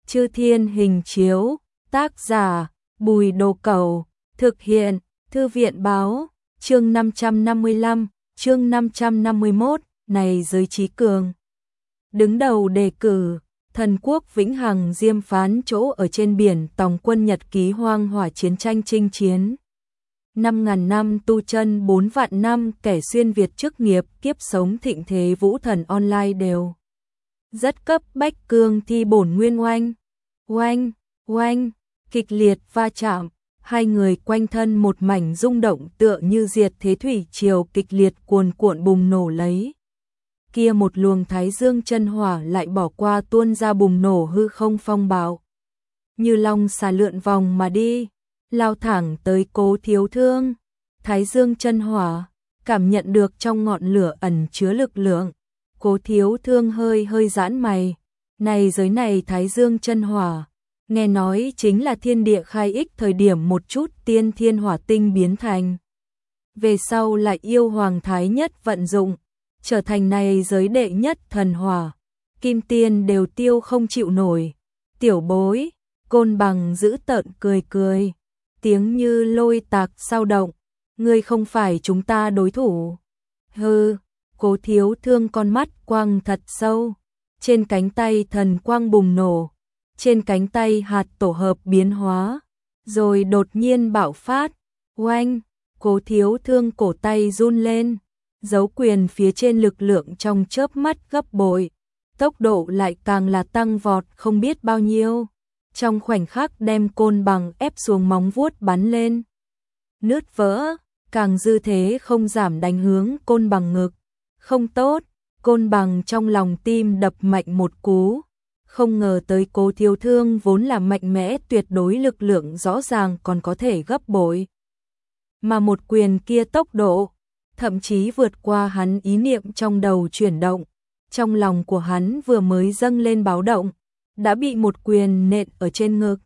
Chư Thiên Hình Chiếu, tác giả Bùi Đồ Cẩu, thực hiện Thư viện Báo, chương 555, chương 551, này giới trí cường. Đứng đầu đề cử, thần quốc vĩnh hằng diêm phán chỗ ở trên biển tòng quân nhật ký hoang hỏa chiến tranh chinh chiến. 5.000 năm tu chân 4 vạn năm kẻ xuyên Việt chức nghiệp kiếp sống thịnh thế vũ thần online đều. Rất cấp bách cương thi bổn nguyên oanh. Oanh, oanh, kịch liệt va chạm, hai người quanh thân một mảnh rung động tựa như diệt thế thủy triều kịch liệt cuồn cuộn bùng nổ lấy. Kia một luồng thái dương chân hỏa lại bỏ qua tuôn ra bùng nổ hư không phong bạo. Như long xà lượn vòng mà đi, lao thẳng tới Cố Thiếu Thương. Thái dương chân hỏa, cảm nhận được trong ngọn lửa ẩn chứa lực lượng. Cố Thiếu Thương hơi giãn mày, này giới này thái dương chân hỏa, nghe nói chính là thiên địa khai ích thời điểm một chút tiên thiên hỏa tinh biến thành. Về sau lại yêu hoàng thái nhất vận dụng, trở thành này giới đệ nhất thần hỏa, kim tiên đều tiêu không chịu nổi. Tiểu bối, Côn Bằng giữ tợn cười, tiếng như lôi tạc sao động, ngươi không phải chúng ta đối thủ. Hừ, Cố Thiếu Thương con mắt quang thật sâu, trên cánh tay thần quang bùng nổ, trên cánh tay hạt tổ hợp biến hóa, rồi đột nhiên bạo phát. Oanh, Cố Thiếu Thương cổ tay run lên, dấu quyền phía trên lực lượng trong chớp mắt gấp bội, tốc độ lại càng là tăng vọt không biết bao nhiêu, trong khoảnh khắc đem Côn Bằng ép xuống móng vuốt bắn lên. Nứt vỡ, càng dư thế không giảm đánh hướng Côn Bằng ngực. Không tốt, Côn Bằng trong lòng tim đập mạnh một cú, không ngờ tới Cố Thiếu Thương vốn là mạnh mẽ tuyệt đối lực lượng rõ ràng còn có thể gấp bội. Mà một quyền kia tốc độ, thậm chí vượt qua hắn ý niệm trong đầu chuyển động, trong lòng của hắn vừa mới dâng lên báo động, đã bị một quyền nện ở trên ngực.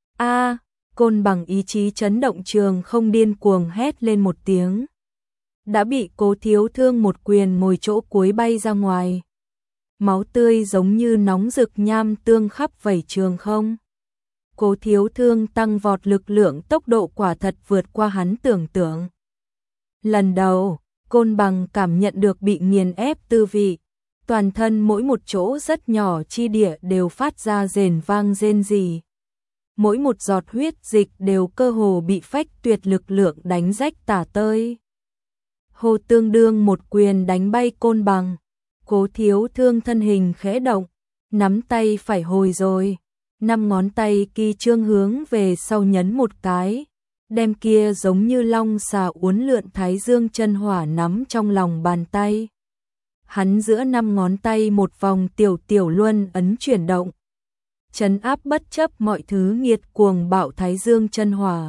A, Côn Bằng ý chí chấn động trường không điên cuồng hét lên một tiếng. Đã bị Cố Thiếu Thương một quyền ngồi chỗ cuối bay ra ngoài. Máu tươi giống như nóng rực nham tương khắp vảy trường không. Cố Thiếu Thương tăng vọt lực lượng tốc độ quả thật vượt qua hắn tưởng tượng. Lần đầu, Côn Bằng cảm nhận được bị nghiền ép tư vị, toàn thân mỗi một chỗ rất nhỏ chi địa đều phát ra rền vang rên rỉ. Mỗi một giọt huyết dịch đều cơ hồ bị phách tuyệt lực lượng đánh rách tả tơi. Hồ tương đương một quyền đánh bay Côn Bằng, Cố Thiếu Thương thân hình khẽ động, nắm tay phải hồi rồi, 5 ngón tay kỳ trương hướng về sau nhấn một cái, đem kia giống như long xà uốn lượn thái dương chân hỏa nắm trong lòng bàn tay. Hắn giữa 5 ngón tay một vòng tiểu luân ấn chuyển động, trấn áp bất chấp mọi thứ nghiệt cuồng bạo thái dương chân hỏa.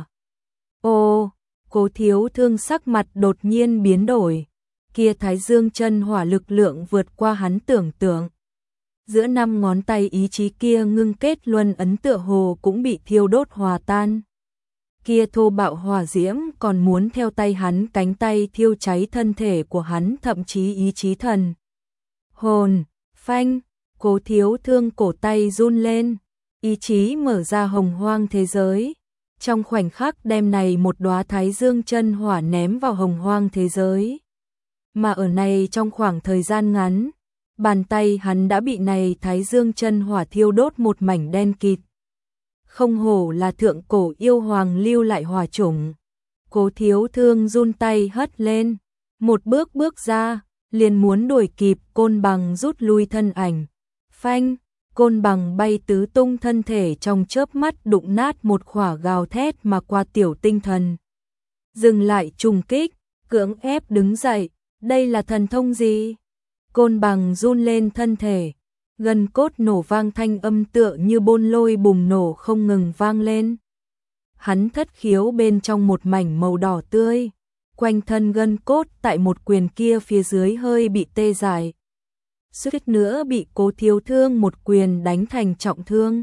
Ô, Cố Thiếu Thương sắc mặt đột nhiên biến đổi, kia thái dương chân hỏa lực lượng vượt qua hắn tưởng tượng. Giữa 5 ngón tay ý chí kia ngưng kết luân ấn tựa hồ cũng bị thiêu đốt hòa tan. Kia thô bạo hỏa diễm còn muốn theo tay hắn cánh tay thiêu cháy thân thể của hắn thậm chí ý chí thần. Hồn, phanh, Cố Thiếu Thương cổ tay run lên, ý chí mở ra hồng hoang thế giới. Trong khoảnh khắc đem này một đóa thái dương chân hỏa ném vào hồng hoang thế giới. Mà ở này trong khoảng thời gian ngắn, bàn tay hắn đã bị này thái dương chân hỏa thiêu đốt một mảnh đen kịt. Không hổ là thượng cổ yêu hoàng lưu lại hỏa chủng. Cố Thiếu Thương run tay hất lên, một bước ra, liền muốn đuổi kịp Côn Bằng rút lui thân ảnh. Phanh, Côn Bằng bay tứ tung thân thể trong chớp mắt đụng nát một khỏa gào thét mà qua tiểu tinh thần. Dừng lại trùng kích, cưỡng ép đứng dậy, đây là thần thông gì? Côn Bằng run lên thân thể, gân cốt nổ vang thanh âm tựa như bôn lôi bùng nổ không ngừng vang lên. Hắn thất khiếu bên trong một mảnh màu đỏ tươi, quanh thân gân cốt tại một quyền kia phía dưới hơi bị tê dại. Suýt nữa bị Cố Thiếu Thương một quyền đánh thành trọng thương.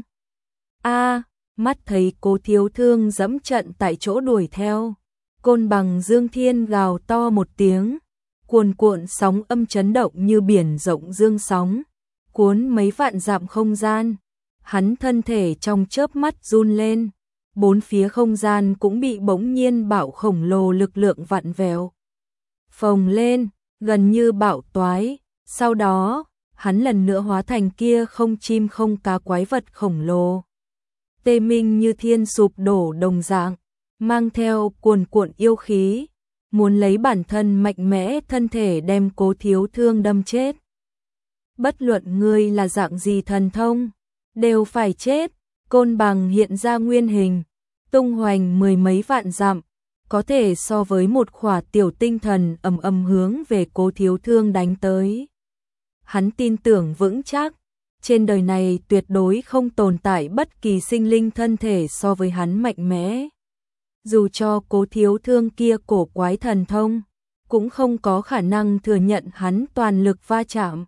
A, mắt thấy Cố Thiếu Thương dẫm trận tại chỗ đuổi theo, Côn Bằng dương thiên gào to một tiếng, cuồn cuộn sóng âm chấn động như biển rộng dương sóng, cuốn mấy vạn dặm không gian, hắn thân thể trong chớp mắt run lên, bốn phía không gian cũng bị bỗng nhiên bạo khổng lồ lực lượng vặn vẹo, phồng lên, gần như bạo toái. Sau đó, hắn lần nữa hóa thành kia không chim không cá quái vật khổng lồ. Tê minh như thiên sụp đổ đồng dạng, mang theo cuồn cuộn yêu khí, muốn lấy bản thân mạnh mẽ thân thể đem Cố Thiếu Thương đâm chết. Bất luận ngươi là dạng gì thần thông, đều phải chết. Côn bằng hiện ra nguyên hình, tung hoành mười mấy vạn dặm, có thể so với một khỏa tiểu tinh thần ầm ầm hướng về Cố Thiếu Thương đánh tới. Hắn tin tưởng vững chắc, trên đời này tuyệt đối không tồn tại bất kỳ sinh linh thân thể so với hắn mạnh mẽ. Dù cho Cố Thiếu Thương kia cổ quái thần thông, cũng không có khả năng thừa nhận hắn toàn lực va chạm.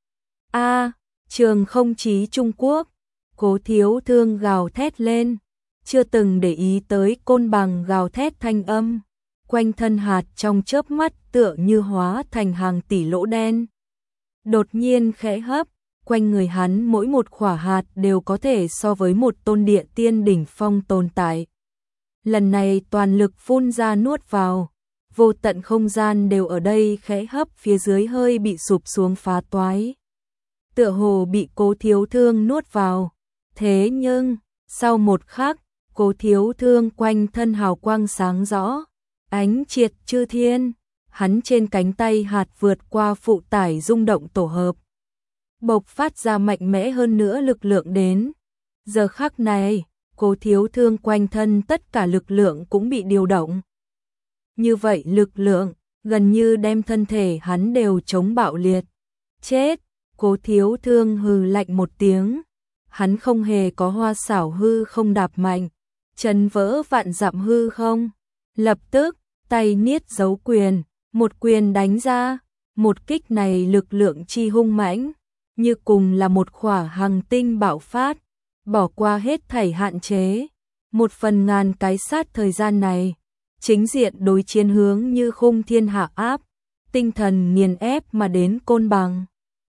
Trường không chí Trung Quốc, Cố Thiếu Thương gào thét lên, chưa từng để ý tới côn bằng gào thét thanh âm, quanh thân hạt trong chớp mắt tựa như hóa thành hàng tỷ lỗ đen. Đột nhiên khẽ hấp, quanh người hắn mỗi một khỏa hạt đều có thể so với một tôn địa tiên đỉnh phong tồn tại. Lần này toàn lực phun ra nuốt vào, vô tận không gian đều ở đây khẽ hấp phía dưới hơi bị sụp xuống phá toái. Tựa hồ bị Cố Thiếu Thương nuốt vào. Thế nhưng, sau một khắc, Cố Thiếu Thương quanh thân hào quang sáng rõ, ánh triệt chư thiên, hắn trên cánh tay hạt vượt qua phụ tải rung động tổ hợp, bộc phát ra mạnh mẽ hơn nữa lực lượng đến. Giờ khắc này, Cố Thiếu Thương quanh thân tất cả lực lượng cũng bị điều động. Như vậy lực lượng, gần như đem thân thể hắn đều chống bạo liệt. Chết! Cố Thiếu Thương hừ lạnh một tiếng. Hắn không hề có hoa xảo hư không đạp mạnh, chân vỡ vạn dặm hư không. Lập tức, tay niết dấu quyền, một quyền đánh ra. Một kích này lực lượng chi hung mãnh, như cùng là một khỏa hằng tinh bạo phát, bỏ qua hết thảy hạn chế. Một phần ngàn cái sát thời gian này, chính diện đối chiến hướng như khung thiên hạ áp, tinh thần nghiền ép mà đến côn bằng.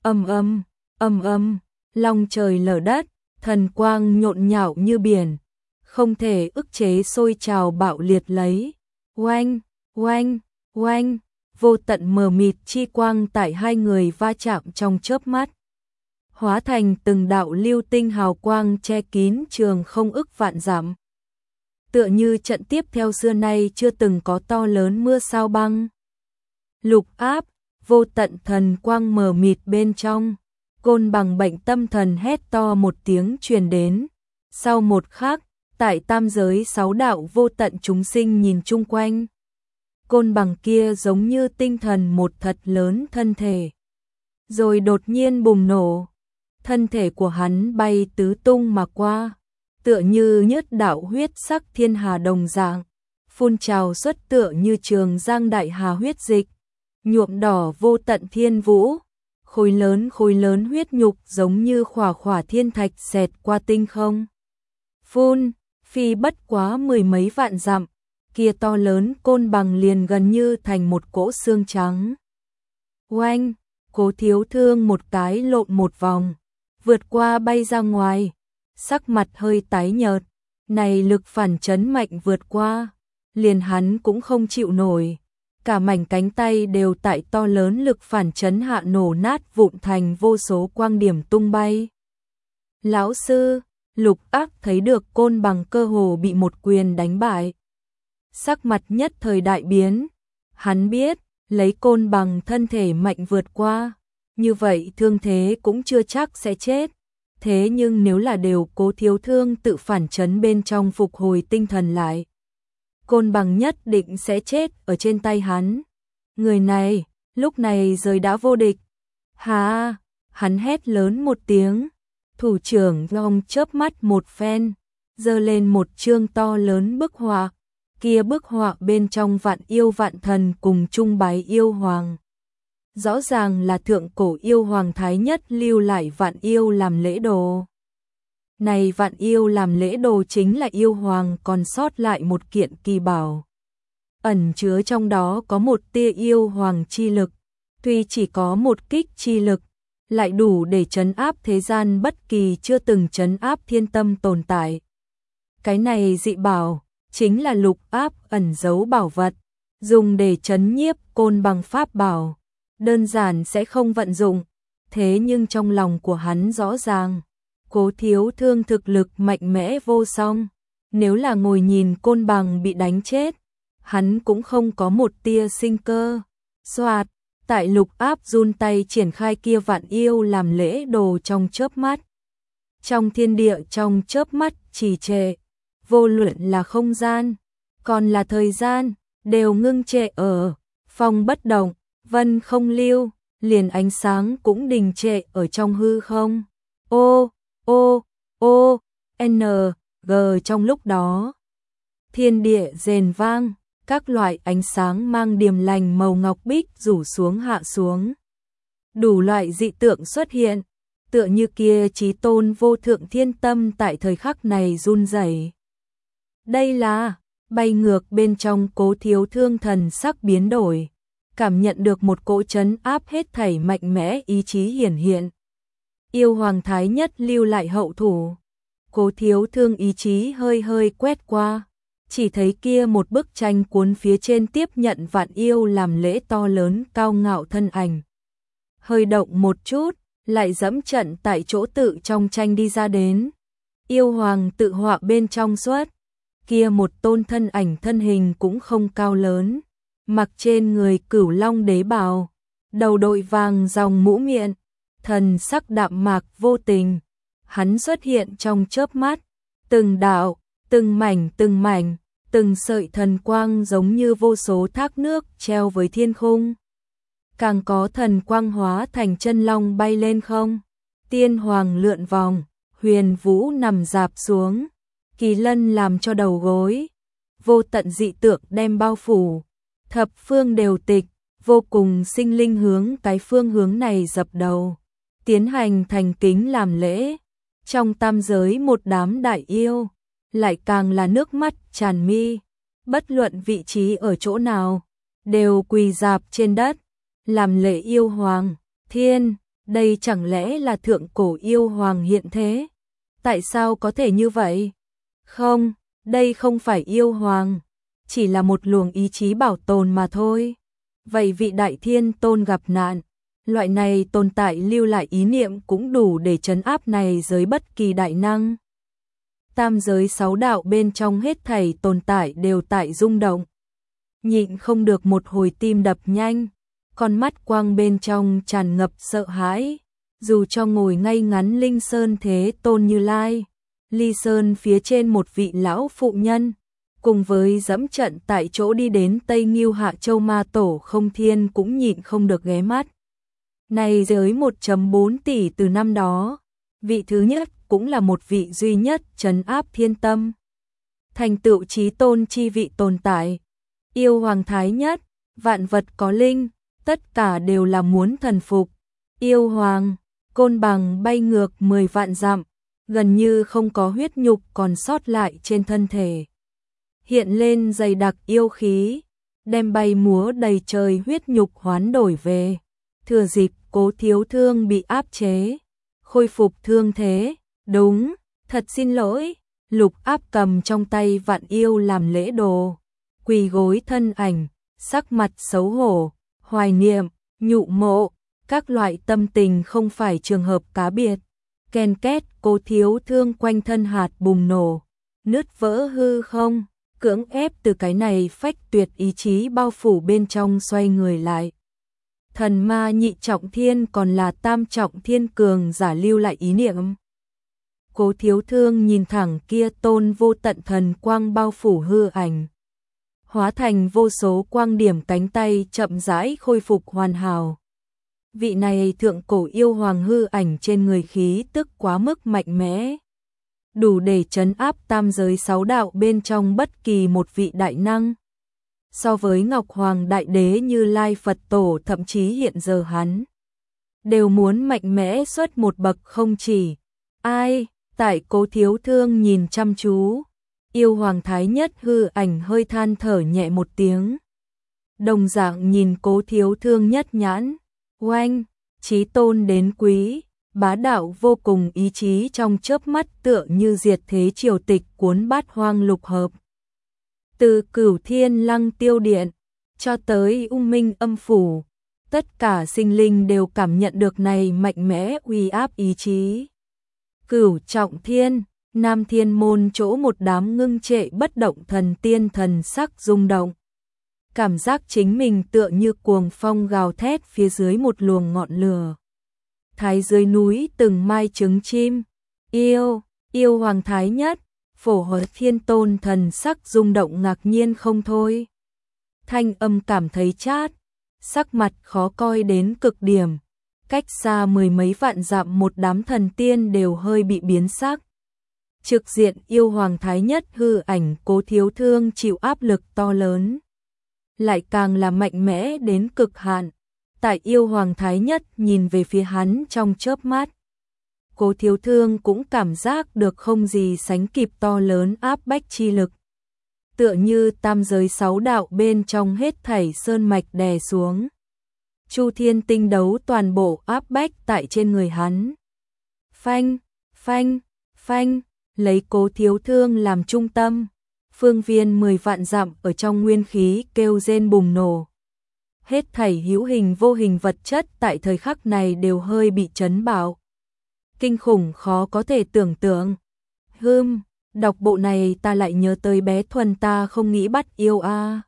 Ầm ầm, long trời lở đất, thần quang nhộn nhạo như biển, không thể ức chế sôi trào bạo liệt lấy. Oanh, oanh, oanh, vô tận mờ mịt chi quang tại hai người va chạm trong chớp mắt, hóa thành từng đạo lưu tinh hào quang che kín trường không ức vạn dặm. Tựa như trận tiếp theo xưa nay chưa từng có to lớn mưa sao băng. Lục áp, vô tận thần quang mờ mịt bên trong, côn bằng bệnh tâm thần hét to một tiếng truyền đến. Sau một khắc, tại tam giới sáu đạo vô tận chúng sinh nhìn chung quanh. Côn bằng kia giống như tinh thần một thật lớn thân thể. Rồi đột nhiên bùng nổ. Thân thể của hắn bay tứ tung mà qua, tựa như nhất đạo huyết sắc thiên hà đồng dạng, phun trào xuất tựa như trường giang đại hà huyết dịch, nhuộm đỏ vô tận thiên vũ, khối lớn huyết nhục giống như khỏa khỏa thiên thạch xẹt qua tinh không. Phun, phi bất quá mười mấy vạn dặm, kia to lớn côn bằng liền gần như thành một cỗ xương trắng. Oanh, Cố Thiếu Thương một cái lộn một vòng, vượt qua bay ra ngoài, sắc mặt hơi tái nhợt, này lực phản chấn mạnh vượt qua, liền hắn cũng không chịu nổi, cả mảnh cánh tay đều tại to lớn lực phản chấn hạ nổ nát vụn thành vô số quang điểm tung bay. Lão sư, Lục Ác thấy được côn bằng cơ hồ bị một quyền đánh bại, sắc mặt nhất thời đại biến, hắn biết, lấy côn bằng thân thể mạnh vượt qua, như vậy thương thế cũng chưa chắc sẽ chết. Thế nhưng nếu là đều Cố Thiếu Thương tự phản chấn bên trong phục hồi tinh thần lại, côn bằng nhất định sẽ chết ở trên tay hắn. Người này, lúc này rời đã vô địch. Hà, hắn hét lớn một tiếng, thủ trưởng long chớp mắt một phen, giơ lên một chương to lớn bức họa, kia bức họa bên trong vạn yêu vạn thần cùng chung bái yêu hoàng. Rõ ràng là thượng cổ yêu hoàng thái nhất lưu lại vạn yêu làm lễ đồ. Này vạn yêu làm lễ đồ chính là yêu hoàng còn sót lại một kiện kỳ bảo. Ẩn chứa trong đó có một tia yêu hoàng chi lực, tuy chỉ có một kích chi lực, lại đủ để trấn áp thế gian bất kỳ chưa từng trấn áp thiên tâm tồn tại. Cái này dị bảo, chính là lục áp ẩn giấu bảo vật, dùng để trấn nhiếp côn bằng pháp bảo, đơn giản sẽ không vận dụng, thế nhưng trong lòng của hắn rõ ràng, Cố Thiếu Thương thực lực mạnh mẽ vô song, nếu là ngồi nhìn côn bằng bị đánh chết, hắn cũng không có một tia sinh cơ. Soạt, tại lục áp run tay triển khai kia vạn yêu làm lễ đồ trong chớp mắt. Trong thiên địa trong chớp mắt trì trệ, vô luận là không gian, còn là thời gian, đều ngưng trệ ở, phong bất động, vân không lưu, liền ánh sáng cũng đình trệ ở trong hư không. Ô, ô, ô, n, g trong lúc đó. Thiên địa rền vang, các loại ánh sáng mang điềm lành màu ngọc bích rủ xuống hạ xuống. Đủ loại dị tượng xuất hiện, tựa như kia chí tôn vô thượng thiên tâm tại thời khắc này run rẩy. Đây là, bay ngược bên trong Cố Thiếu Thương thần sắc biến đổi, cảm nhận được một cỗ trấn áp hết thảy mạnh mẽ ý chí hiển hiện. Yêu Hoàng Thái Nhất lưu lại hậu thủ, Cố Thiếu Thương ý chí hơi hơi quét qua, chỉ thấy kia một bức tranh cuốn phía trên tiếp nhận vạn yêu làm lễ to lớn cao ngạo thân ảnh. Hơi động một chút, lại dẫm trận tại chỗ tự trong tranh đi ra đến. Yêu Hoàng tự họa bên trong xuất, kia một tôn thân ảnh thân hình cũng không cao lớn, mặc trên người Cửu Long đế bào, đầu đội vàng dòng mũ miệng, thần sắc đạm mạc vô tình. Hắn xuất hiện trong chớp mắt, từng đạo, từng mảnh, từng sợi thần quang giống như vô số thác nước treo với thiên khung. Càng có thần quang hóa thành chân long bay lên không, tiên hoàng lượn vòng, huyền vũ nằm rạp xuống, kỳ lân làm cho đầu gối, vô tận dị tượng đem bao phủ, thập phương đều tịch, vô cùng sinh linh hướng cái phương hướng này dập đầu, tiến hành thành kính làm lễ. Trong tam giới một đám đại yêu, lại càng là nước mắt tràn mi, bất luận vị trí ở chỗ nào, đều quỳ rạp trên đất, làm lễ yêu hoàng. Thiên, đây chẳng lẽ là thượng cổ yêu hoàng hiện thế? Tại sao có thể như vậy? Không, đây không phải yêu hoàng, chỉ là một luồng ý chí bảo tồn mà thôi. Vậy vị đại thiên tôn gặp nạn, loại này tồn tại lưu lại ý niệm cũng đủ để trấn áp này giới bất kỳ đại năng. Tam giới sáu đạo bên trong hết thảy tồn tại đều tại rung động. Nhịn không được một hồi tim đập nhanh, con mắt quang bên trong tràn ngập sợ hãi. Dù cho ngồi ngay ngắn Linh Sơn Thế Tôn Như Lai, Ly Sơn phía trên một vị lão phụ nhân, cùng với dẫm trận tại chỗ đi đến Tây Ngưu Hạ Châu Ma Tổ Không Thiên cũng nhịn không được ghé mắt. Này giới 1.4 tỷ từ năm đó, vị thứ nhất cũng là một vị duy nhất trấn áp thiên tâm, thành tựu chí tôn chi vị tồn tại. Yêu Hoàng Thái Nhất, vạn vật có linh, tất cả đều là muốn thần phục. Yêu Hoàng, côn bằng bay ngược 10 vạn dặm, gần như không có huyết nhục còn sót lại trên thân thể. Hiện lên dày đặc yêu khí, đem bay múa đầy trời huyết nhục hoán đổi về. Thừa dịp Cố Thiếu Thương bị áp chế, khôi phục thương thế. Đúng, thật xin lỗi. Lục áp cầm trong tay vạn yêu làm lễ đồ, quỳ gối thân ảnh, sắc mặt xấu hổ, hoài niệm, nhụ mộ, các loại tâm tình không phải trường hợp cá biệt. Ken két, Cố Thiếu Thương quanh thân hạt bùng nổ, nứt vỡ hư không, cưỡng ép từ cái này phách tuyệt ý chí bao phủ bên trong xoay người lại. Thần ma nhị trọng thiên còn là tam trọng thiên cường giả lưu lại ý niệm. Cố Thiếu Thương nhìn thẳng kia tôn vô tận thần quang bao phủ hư ảnh, hóa thành vô số quang điểm, cánh tay chậm rãi khôi phục hoàn hảo. Vị này thượng cổ yêu hoàng hư ảnh trên người khí tức quá mức mạnh mẽ, đủ để trấn áp tam giới sáu đạo bên trong bất kỳ một vị đại năng. So với Ngọc Hoàng Đại Đế Như Lai Phật Tổ, thậm chí hiện giờ hắn đều muốn mạnh mẽ xuất một bậc không chỉ. Ai? Tại Cố Thiếu Thương nhìn chăm chú, yêu Hoàng Thái Nhất hư ảnh hơi than thở nhẹ một tiếng. Đồng dạng nhìn Cố Thiếu Thương nhất nhãn, oanh, chí tôn đến quý, bá đạo vô cùng, ý chí trong chớp mắt tựa như diệt thế triều tịch cuốn bát hoang lục hợp. Từ Cửu Thiên Lăng Tiêu Điện cho tới U Minh Âm Phủ, tất cả sinh linh đều cảm nhận được này mạnh mẽ uy áp ý chí. Cửu Trọng Thiên, Nam Thiên Môn chỗ một đám ngưng trệ bất động thần tiên thần sắc rung động. Cảm giác chính mình tựa như cuồng phong gào thét phía dưới một luồng ngọn lửa. Thái dưới núi từng mai trứng chim, yêu hoàng thái nhất, Phổ Hợp Thiên Tôn thần sắc rung động ngạc nhiên không thôi. Thanh âm cảm thấy chát, sắc mặt khó coi đến cực điểm. Cách xa mười mấy vạn dặm một đám thần tiên đều hơi bị biến sắc. Trực diện yêu hoàng thái nhất hư ảnh, Cố Thiếu Thương chịu áp lực to lớn. Lại càng là mạnh mẽ đến cực hạn. Tại yêu hoàng thái nhất nhìn về phía hắn trong chớp mắt, Cố Thiếu Thương cũng cảm giác được không gì sánh kịp to lớn áp bách chi lực. Tựa như tam giới sáu đạo bên trong hết thảy sơn mạch đè xuống. Chu thiên tinh đấu toàn bộ áp bách tại trên người hắn. Phanh, phanh, phanh, lấy Cố Thiếu Thương làm trung tâm. Phương viên 10 vạn dặm ở trong nguyên khí kêu rên bùng nổ. Hết thảy hữu hình vô hình vật chất tại thời khắc này đều hơi bị chấn bạo. Kinh khủng khó có thể tưởng tượng. Đọc bộ này ta lại nhớ tới bé Thuần, ta không nghĩ bắt yêu a.